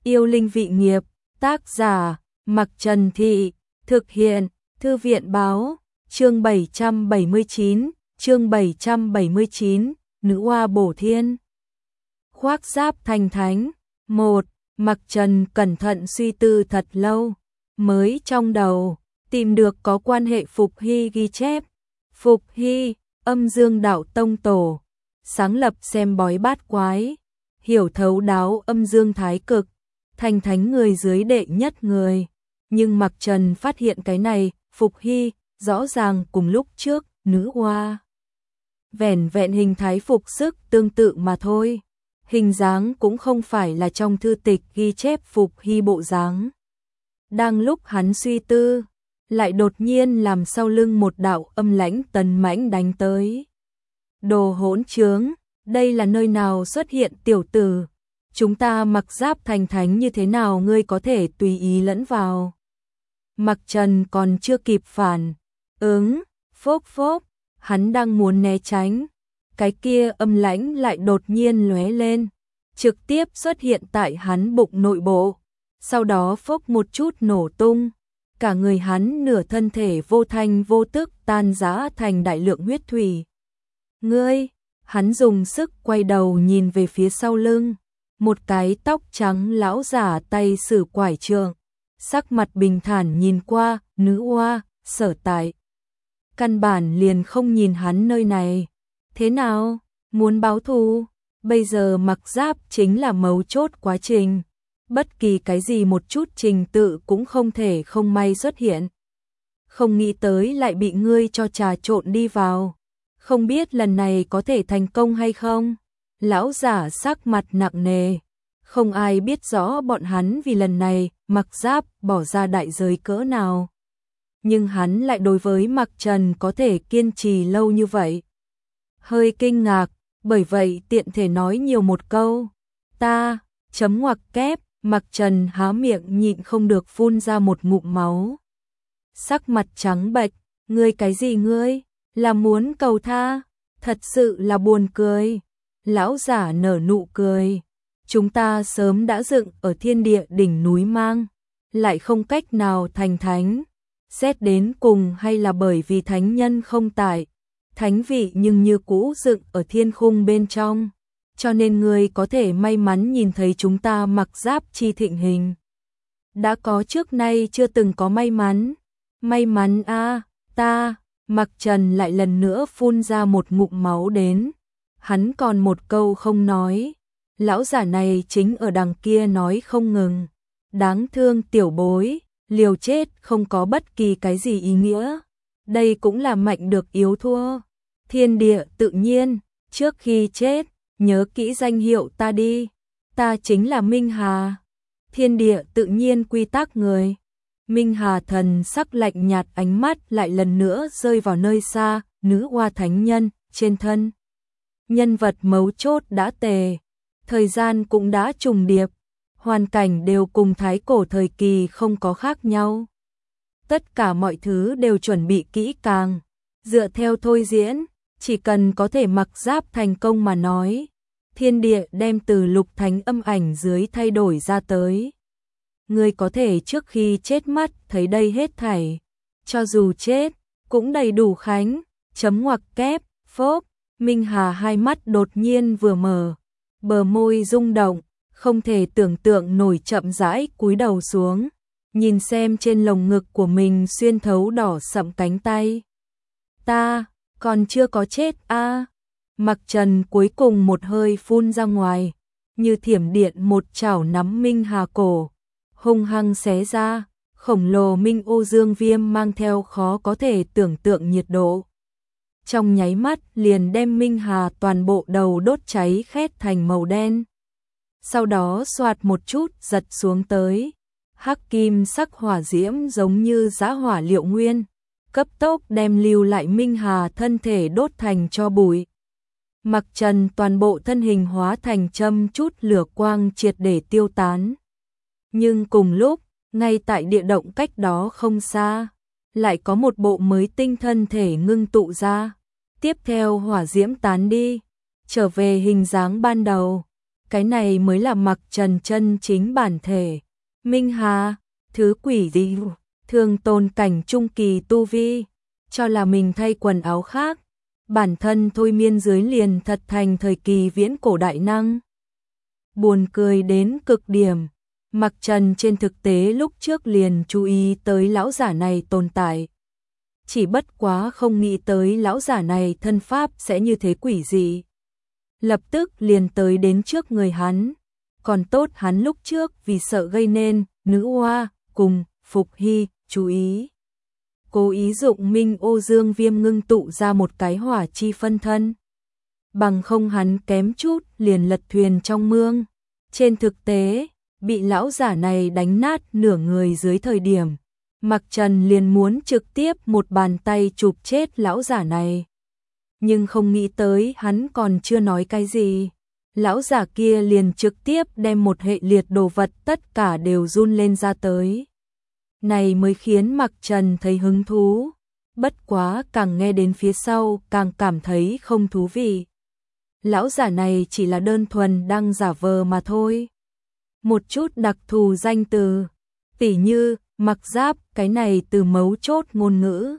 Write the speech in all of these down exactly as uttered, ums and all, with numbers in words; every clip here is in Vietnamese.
Yêu linh vị nghiệp, tác giả, Mặc Trần Thị, thực hiện, Thư viện báo, chương bảy trăm bảy mươi chín, chương bảy trăm bảy mươi chín, Nữ oa bổ thiên. Khoác giáp thành thánh, một, Mặc Trần cẩn thận suy tư thật lâu, mới trong đầu, tìm được có quan hệ Phục Hy ghi chép. Phục Hy, âm dương đạo tông tổ, sáng lập xem bói bát quái, hiểu thấu đáo âm dương thái cực, thành thánh người dưới đệ nhất người. Nhưng Mặc Trần phát hiện cái này, Phục Hy, rõ ràng cùng lúc trước, nữ oa. Vẻn vẹn hình thái phục sức tương tự mà thôi. Hình dáng cũng không phải là trong thư tịch ghi chép Phục Hy bộ dáng. Đang lúc hắn suy tư, lại đột nhiên làm sau lưng một đạo âm lãnh tần mãnh đánh tới. Đồ hỗn trướng, đây là nơi nào xuất hiện tiểu tử? Chúng ta mặc giáp thành thánh như thế nào ngươi có thể tùy ý lẫn vào? Mặc Trần còn chưa kịp phản ứng, phốc phốc, hắn đang muốn né tránh, cái kia âm lãnh lại đột nhiên lóe lên, trực tiếp xuất hiện tại hắn bụng nội bộ, sau đó phốc một chút nổ tung, cả người hắn nửa thân thể vô thanh vô tức tan rã thành đại lượng huyết thủy. Ngươi, hắn dùng sức quay đầu nhìn về phía sau lưng, một cái tóc trắng lão giả tay sử quải trượng, sắc mặt bình thản nhìn qua, nữ oa, Sở Tại. Căn bản liền không nhìn hắn nơi này. Thế nào, muốn báo thù? Bây giờ mặc giáp chính là mấu chốt quá trình. Bất kỳ cái gì một chút trình tự cũng không thể không may xuất hiện. Không nghĩ tới lại bị ngươi cho trà trộn đi vào. Không biết lần này có thể thành công hay không? Lão giả sắc mặt nặng nề. Không ai biết rõ bọn hắn vì lần này mặc giáp bỏ ra đại giới cỡ nào. Nhưng hắn lại đối với Mặc Trần có thể kiên trì lâu như vậy. Hơi kinh ngạc, bởi vậy tiện thể nói nhiều một câu. Ta, chấm ngoặc kép, Mặc Trần há miệng nhịn không được phun ra một ngụm máu. Sắc mặt trắng bệch, ngươi cái gì ngươi, là muốn cầu tha, thật sự là buồn cười. Lão giả nở nụ cười. Chúng ta sớm đã dựng ở thiên địa đỉnh núi mang, lại không cách nào thành thánh. Xét đến cùng hay là bởi vì thánh nhân không tại, thánh vị nhưng như cũ dựng ở thiên khung bên trong, cho nên người có thể may mắn nhìn thấy chúng ta mặc giáp chi thịnh hình. Đã có trước nay chưa từng có may mắn. May mắn a, à, ta, Mặc Trần lại lần nữa phun ra một ngụm máu đến. Hắn còn một câu không nói. Lão giả này chính ở đằng kia nói không ngừng. Đáng thương tiểu bối, liều chết không có bất kỳ cái gì ý nghĩa. Đây cũng là mạnh được yếu thua. Thiên địa tự nhiên, trước khi chết, nhớ kỹ danh hiệu ta đi. Ta chính là Minh Hà. Thiên địa tự nhiên quy tắc người. Minh Hà thần sắc lạnh nhạt, ánh mắt lại lần nữa rơi vào nơi xa, nữ oa thánh nhân, trên thân. Nhân vật mấu chốt đã tề. Thời gian cũng đã trùng điệp, hoàn cảnh đều cùng thái cổ thời kỳ không có khác nhau. Tất cả mọi thứ đều chuẩn bị kỹ càng, dựa theo thôi diễn, chỉ cần có thể mặc giáp thành công mà nói, thiên địa đem từ lục thánh âm ảnh dưới thay đổi ra tới. Người có thể trước khi chết mắt thấy đây hết thảy, cho dù chết, cũng đầy đủ khánh, chấm ngoặc kép, phốp, Minh Hà hai mắt đột nhiên vừa mở. Bờ môi rung động, không thể tưởng tượng nổi chậm rãi cúi đầu xuống, nhìn xem trên lồng ngực của mình xuyên thấu đỏ sậm cánh tay. Ta, còn chưa có chết a. À. Mặc Trần cuối cùng một hơi phun ra ngoài, như thiểm điện một chảo nắm Minh Hà cổ, hung hăng xé ra, khổng lồ Minh ô dương viêm mang theo khó có thể tưởng tượng nhiệt độ. Trong nháy mắt liền đem Minh Hà toàn bộ đầu đốt cháy khét thành màu đen. Sau đó xoạt một chút giật xuống tới. Hắc kim sắc hỏa diễm giống như giã hỏa liệu nguyên, cấp tốc đem lưu lại Minh Hà thân thể đốt thành tro bụi. Mặc Trần toàn bộ thân hình hóa thành châm chút lửa quang triệt để tiêu tán. Nhưng cùng lúc, ngay tại địa động cách đó không xa, lại có một bộ mới tinh thân thể ngưng tụ ra. Tiếp theo hỏa diễm tán đi, trở về hình dáng ban đầu. cái này mới là Mặc Trần chân chính bản thể. Minh Hà, thứ quỷ gì, thường tồn cảnh trung kỳ tu vi, cho là mình thay quần áo khác, bản thân thôi miên dưới liền thật thành thời kỳ viễn cổ đại năng. Buồn cười đến cực điểm, Mặc Trần trên thực tế lúc trước liền chú ý tới lão giả này tồn tại. Chỉ bất quá không nghĩ tới lão giả này thân pháp sẽ như thế quỷ dị. Lập tức liền tới đến trước người hắn, còn tốt hắn lúc trước vì sợ gây nên nữ hoa cùng Phục Hy chú ý. Cố ý dụng Minh Ô Dương Viêm ngưng tụ ra một cái hỏa chi phân thân. Bằng không hắn kém chút liền lật thuyền trong mương. Trên thực tế, bị lão giả này đánh nát nửa người dưới thời điểm, Mặc Trần liền muốn trực tiếp một bàn tay chụp chết lão giả này. Nhưng không nghĩ tới hắn còn chưa nói cái gì, lão giả kia liền trực tiếp đem một hệ liệt đồ vật tất cả đều run lên ra tới. Này mới khiến Mặc Trần thấy hứng thú, bất quá càng nghe đến phía sau càng cảm thấy không thú vị. Lão giả này chỉ là đơn thuần đang giả vờ mà thôi. Một chút đặc thù danh từ, tỉ như mặc giáp, cái này từ mấu chốt ngôn ngữ,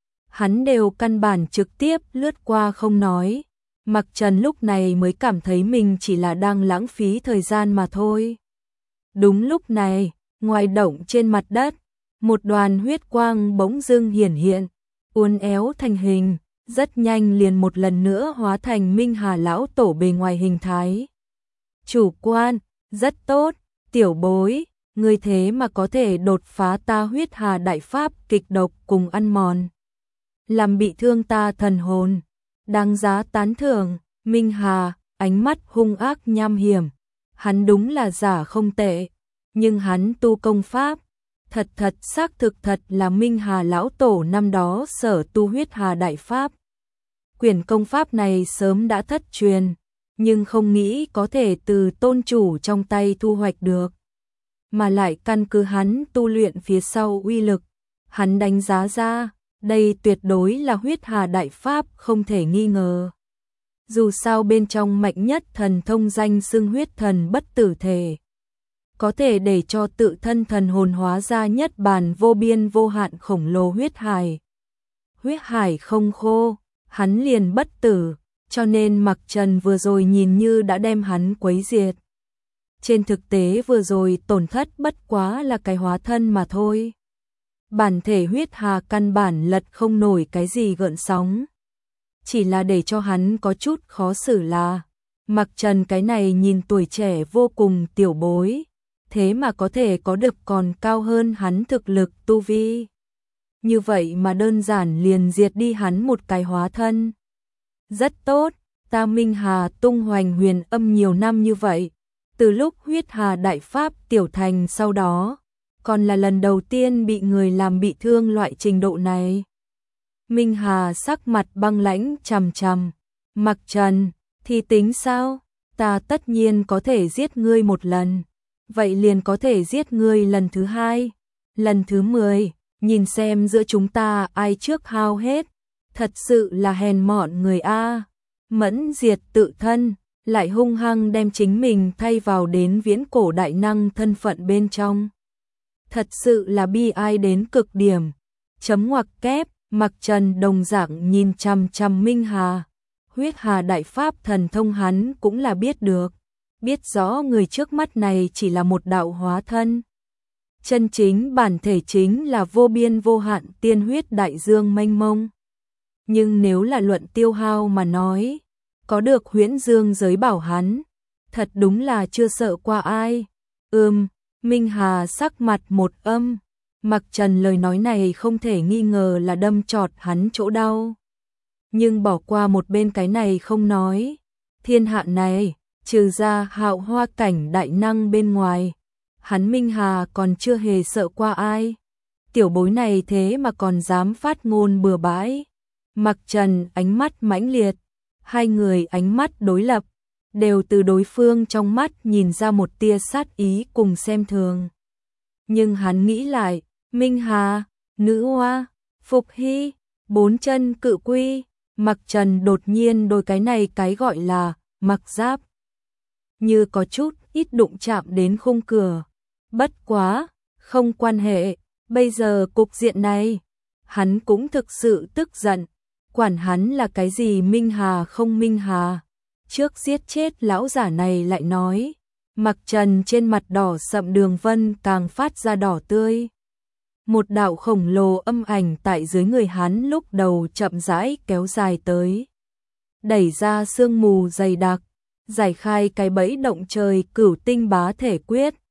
hắn đều căn bản trực tiếp lướt qua không nói. Mặc Trần lúc này mới cảm thấy mình chỉ là đang lãng phí thời gian mà thôi. Đúng lúc này, ngoài động trên mặt đất, một đoàn huyết quang bỗng dưng hiển hiện, uốn éo thành hình, rất nhanh liền một lần nữa hóa thành Minh Hà lão tổ bề ngoài hình thái. Chủ quan, rất tốt, tiểu bối, ngươi thế mà có thể đột phá ta huyết hà đại pháp kịch độc cùng ăn mòn, làm bị thương ta thần hồn, đáng giá tán thưởng. Minh Hà, ánh mắt hung ác nham hiểm, hắn đúng là giả không tệ, nhưng hắn tu công pháp, thật thật xác thực thật là Minh Hà lão tổ năm đó sở tu huyết hà đại pháp. Quyển công pháp này sớm đã thất truyền, nhưng không nghĩ có thể từ tôn chủ trong tay thu hoạch được, mà lại căn cứ hắn tu luyện phía sau uy lực, hắn đánh giá ra, đây tuyệt đối là huyết hà đại pháp không thể nghi ngờ. Dù sao bên trong mạnh nhất thần thông danh xưng huyết thần bất tử thể, có thể để cho tự thân thần hồn hóa ra nhất bản vô biên vô hạn khổng lồ huyết hải. Huyết hải không khô, hắn liền bất tử, cho nên Mặc Trần vừa rồi nhìn như đã đem hắn quấy diệt. Trên thực tế vừa rồi tổn thất bất quá là cái hóa thân mà thôi. Bản thể huyết hà căn bản lật không nổi cái gì gợn sóng. Chỉ là để cho hắn có chút khó xử là, Mặc Trần cái này nhìn tuổi trẻ vô cùng tiểu bối, thế mà có thể có được còn cao hơn hắn thực lực tu vi. Như vậy mà đơn giản liền diệt đi hắn một cái hóa thân. Rất tốt, ta Minh Hà tung hoành huyền âm nhiều năm như vậy, từ lúc huyết hà đại pháp tiểu thành sau đó, còn là lần đầu tiên bị người làm bị thương loại trình độ này. Minh Hà sắc mặt băng lãnh trầm trầm, Mặc Trần, thì tính sao, ta tất nhiên có thể giết ngươi một lần, vậy liền có thể giết ngươi lần thứ hai, lần thứ mười, nhìn xem giữa chúng ta ai trước hao hết, thật sự là hèn mọn người a. Mẫn diệt tự thân, lại hung hăng đem chính mình thay vào đến viễn cổ đại năng thân phận bên trong. Thật sự là bi ai đến cực điểm. Chấm ngoặc kép, Mặc Trần đồng dạng nhìn chằm chằm Minh Hà. Huyết hà đại pháp thần thông hắn cũng là biết được. Biết rõ người trước mắt này chỉ là một đạo hóa thân. Chân chính bản thể chính là vô biên vô hạn tiên huyết đại dương mênh mông. Nhưng nếu là luận tiêu hao mà nói, có được huyễn dương giới bảo hắn, thật đúng là chưa sợ qua ai. Ừm, Minh Hà sắc mặt một âm, Mặc Trần lời nói này không thể nghi ngờ là đâm chọt hắn chỗ đau. Nhưng bỏ qua một bên cái này không nói, thiên hạ này, trừ ra hạo hoa cảnh đại năng bên ngoài, hắn Minh Hà còn chưa hề sợ qua ai. Tiểu bối này thế mà còn dám phát ngôn bừa bãi. Mặc Trần ánh mắt mãnh liệt, hai người ánh mắt đối lập, đều từ đối phương trong mắt nhìn ra một tia sát ý cùng xem thường. Nhưng hắn nghĩ lại, Minh Hà, nữ hoa, Phục Hy, bốn chân cự quy, Mặc Trần đột nhiên đôi cái này cái gọi là mặc giáp như có chút ít đụng chạm đến khung cửa. Bất quá, không quan hệ, bây giờ cục diện này, hắn cũng thực sự tức giận, quản hắn là cái gì minh hà không minh hà. Trước giết chết lão giả này lại nói, Mặc Trần trên mặt đỏ sậm đường vân càng phát ra đỏ tươi. Một đạo khổng lồ âm ảnh tại dưới người hắn lúc đầu chậm rãi kéo dài tới. Đẩy ra sương mù dày đặc, giải khai cái bẫy động trời cửu tinh bá thể quyết,